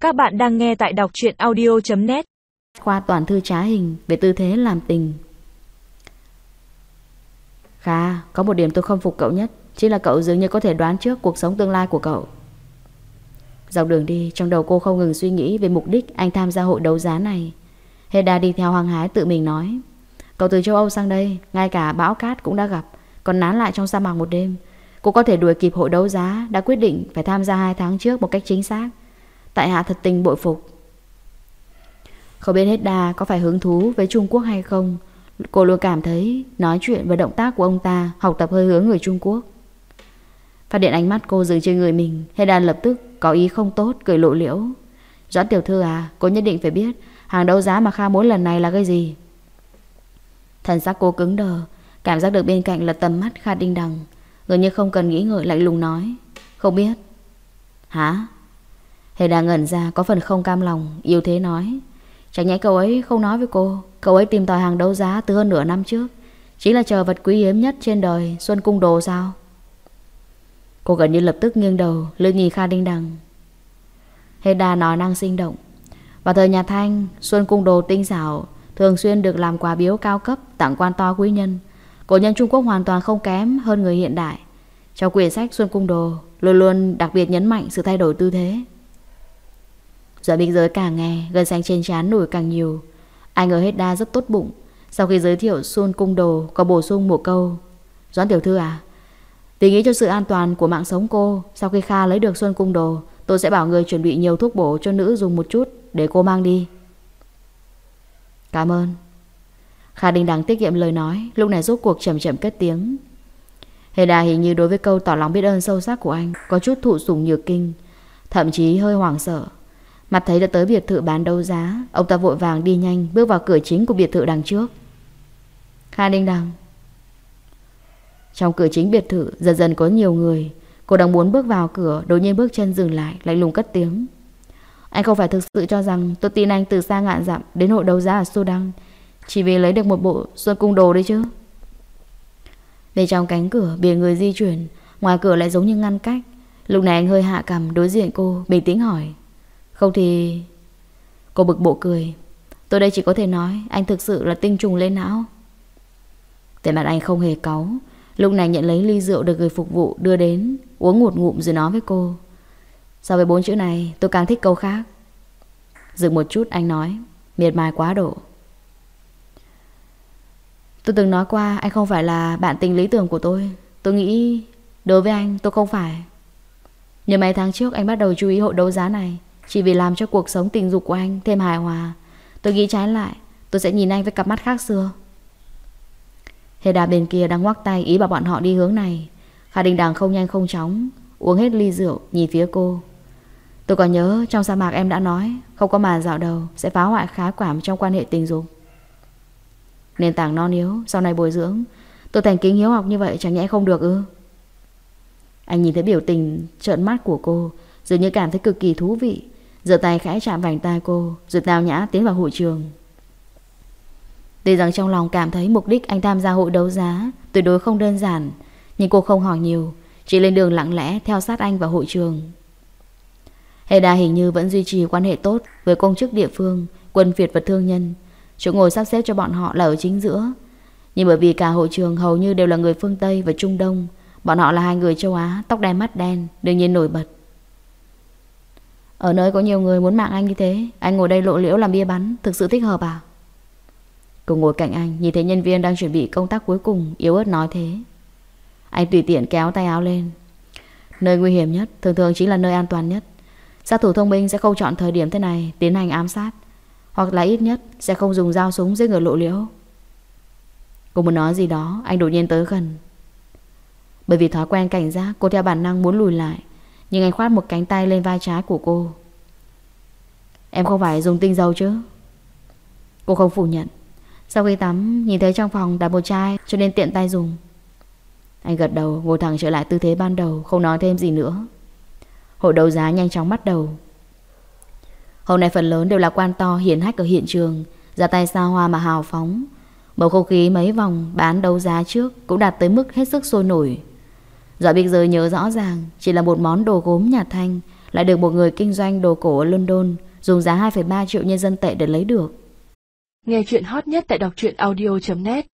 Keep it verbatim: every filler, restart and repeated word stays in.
Các bạn đang nghe tại đọc truyện audio chấm net. Khoa toàn thư trá hình về tư thế làm tình. Kha, có một điểm tôi không phục cậu nhất, chính là cậu dường như có thể đoán trước cuộc sống tương lai của cậu. Dọc đường đi, trong đầu cô không ngừng suy nghĩ về mục đích anh tham gia hội đấu giá này. Hedda đi theo hăng hái tự mình nói: cậu từ châu Âu sang đây, ngay cả bão cát cũng đã gặp, còn nán lại trong sa mạc một đêm. Cô có thể đuổi kịp hội đấu giá, đã quyết định phải tham gia hai tháng trước một cách chính xác. Tại hạ thật tình bội phục. Không biết Hedda có phải hứng thú với Trung Quốc hay không, cô luôn cảm thấy nói chuyện và động tác của ông ta học tập hơi hướng người Trung Quốc. Phát hiện ánh mắt cô dừng trên người mình, Hedda lập tức có ý không tốt, cười lộ liễu. Doãn tiểu thư à, cô nhất định phải biết hàng đấu giá mà Kha muốn lần này là cái gì. Thần sắc cô cứng đờ, cảm giác được bên cạnh là tầm mắt Kha Đinh Đằng, gần như không cần nghĩ ngợi lạnh lùng nói: không biết. Hả? Hedda ngẩn ra, có phần không cam lòng, yếu thế nói: chẳng nhẽ cậu ấy không nói với cô, cậu ấy tìm tòi hàng đấu giá từ hơn nửa năm trước, chính là chờ vật quý hiếm nhất trên đời, Xuân Cung Đồ sao? Cô gần như lập tức nghiêng đầu lên nhìn Kha Đinh Đằng. Hedda nói năng sinh động: vào thời nhà Thanh, Xuân Cung Đồ tinh xảo thường xuyên được làm quà biếu cao cấp tặng quan to quý nhân. Cổ nhân Trung Quốc hoàn toàn không kém hơn người hiện đại. Trong quyển sách Xuân Cung Đồ luôn luôn đặc biệt nhấn mạnh sự thay đổi tư thế. Doãn Bích Giới càng nghe, gân xanh trên trán nổi càng nhiều. Anh ở Hedda rất tốt bụng. Sau khi giới thiệu Xuân Cung Đồ, có bổ sung một câu: Doãn tiểu thư à, vì nghĩ cho sự an toàn của mạng sống cô, sau khi Kha lấy được Xuân Cung Đồ, tôi sẽ bảo người chuẩn bị nhiều thuốc bổ cho nữ dùng một chút để cô mang đi. Cảm ơn. Kha Đinh Đằng tiết kiệm lời nói, lúc này rốt cuộc chậm chậm cất tiếng. Hedda hình như đối với câu tỏ lòng biết ơn sâu sắc của anh có chút thụ sủng nhược kinh, thậm chí hơi hoảng sợ. Mặt thấy đã tới biệt thự bán đấu giá, ông ta vội vàng đi nhanh bước vào cửa chính của biệt thự đằng trước. Kha Đinh Đằng. Trong cửa chính biệt thự dần dần có nhiều người. Cô đang muốn bước vào cửa, đột nhiên bước chân dừng lại, lạnh lùng cất tiếng: anh không phải thực sự cho rằng tôi tin anh từ xa ngàn dặm đến hội đấu giá ở Sudan chỉ vì lấy được một bộ Xuân Cung Đồ đấy chứ? Bên trong cánh cửa biển người di chuyển, ngoài cửa lại giống như ngăn cách. Lúc này anh hơi hạ cằm đối diện cô, bình tĩnh hỏi: không thì... Cô bực bội cười: tôi đây chỉ có thể nói anh thực sự là tinh trùng lên não. Vẻ mặt anh không hề cáu, lúc này nhận lấy ly rượu được người phục vụ đưa đến, uống một ngụm rồi nói với cô: so với bốn chữ này tôi càng thích câu khác. Dừng một chút anh nói: miệt mài quá độ. Tôi từng nói qua anh không phải là bạn tình lý tưởng của tôi. Tôi nghĩ đối với anh tôi không phải. Nhưng mấy tháng trước anh bắt đầu chú ý hội đấu giá này chỉ vì làm cho cuộc sống tình dục của anh thêm hài hòa. Tôi nghĩ trái lại, tôi sẽ nhìn anh với cặp mắt khác xưa. Hedda bên kia đang ngoắc tay ý bảo bọn họ đi hướng này. Kha Đinh Đằng không nhanh không chóng uống hết ly rượu, nhìn phía cô: tôi còn nhớ trong sa mạc em đã nói không có màn dạo đầu sẽ phá hoại khá quản trong quan hệ tình dục. Nền tảng non yếu, sau này bồi dưỡng. Tôi thành kính hiếu học như vậy chẳng nhẽ không được ư? Anh nhìn thấy biểu tình trợn mắt của cô, dường như cảm thấy cực kỳ thú vị, giơ tay khẽ chạm vành tai cô, rồi tao nhã tiến vào hội trường. Tuy rằng trong lòng cảm thấy mục đích anh tham gia hội đấu giá tuyệt đối không đơn giản, nhưng cô không hỏi nhiều, chỉ lên đường lặng lẽ theo sát anh vào hội trường. Hedda hình như vẫn duy trì quan hệ tốt với công chức địa phương, quân Việt và thương nhân. Chỗ ngồi sắp xếp cho bọn họ là ở chính giữa. Nhưng bởi vì cả hội trường hầu như đều là người phương Tây và Trung Đông, bọn họ là hai người châu Á, tóc đen mắt đen, đương nhiên nổi bật. Ở nơi có nhiều người muốn mạng anh như thế, anh ngồi đây lộ liễu làm bia bắn, thực sự thích hợp à? Cô ngồi cạnh anh, nhìn thấy nhân viên đang chuẩn bị công tác cuối cùng, yếu ớt nói thế. Anh tùy tiện kéo tay áo lên: nơi nguy hiểm nhất thường thường chính là nơi an toàn nhất. Sát thủ thông minh sẽ không chọn thời điểm thế này tiến hành ám sát, hoặc là ít nhất sẽ không dùng dao súng giết người lộ liễu. Cô muốn nói gì đó, anh đột nhiên tới gần. Bởi vì thói quen cảnh giác, cô theo bản năng muốn lùi lại, nhưng anh khoát một cánh tay lên vai trái của cô. Em không phải dùng tinh dầu chứ? Cô không phủ nhận. Sau khi tắm, nhìn thấy trong phòng đặt một chai cho nên tiện tay dùng. Anh gật đầu, ngồi thẳng trở lại tư thế ban đầu, không nói thêm gì nữa. Hội đấu giá nhanh chóng bắt đầu. Hôm nay phần lớn đều là quan to hiển hách ở hiện trường, ra tay xa hoa mà hào phóng. Bầu không khí mấy vòng bán đấu giá trước cũng đạt tới mức hết sức sôi nổi. Doãn Bích Giới nhớ rõ ràng, chỉ là một món đồ gốm nhà Thanh lại được một người kinh doanh đồ cổ ở London dùng giá hai phẩy ba triệu nhân dân tệ để lấy được. Nghe chuyện hot nhất tại đọc truyện audio chấm net.